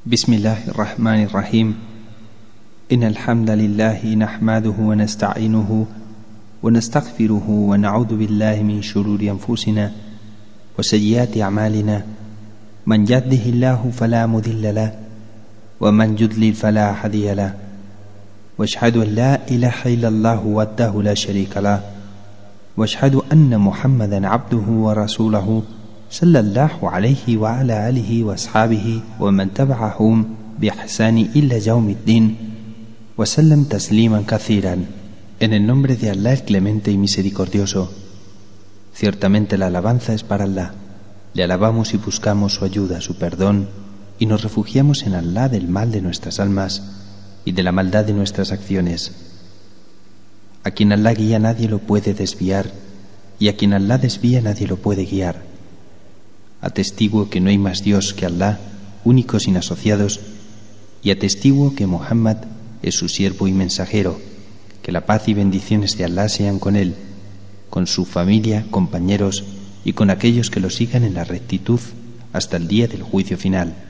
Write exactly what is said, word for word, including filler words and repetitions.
بسم الله الرحمن الرحيم إن الحمد لله نحمده ونستعينه ونستغفره ونعوذ بالله من شرور أنفسنا وسيئات أعمالنا من يهده الله فلا مضل له ومن يضلل فلا هادي له واشهد أن لا إله إلا الله وحده لا شريك له واشهد أن محمدا عبده ورسوله صلى الله عليه وعلى آله وأصحابه ومن تبعهم بإحسان إلى يوم الدين وسلم تسليما كثيرا. En el nombre de Allah, el clemente y misericordioso. Ciertamente la alabanza es para Allah. Le alabamos y buscamos su ayuda, su perdón, y nos refugiamos en Allah del mal de nuestras almas y de la maldad de nuestras acciones. A quien Allah guía nadie lo puede desviar, y a quien Allah desvía nadie lo puede guiar. Atestiguo que no hay más Dios que Allah, único sin asociados, y atestiguo que Muhammad es su siervo y mensajero. Que la paz y bendiciones de Allah sean con él, con su familia, compañeros y con aquellos que lo sigan en la rectitud hasta el día del juicio final.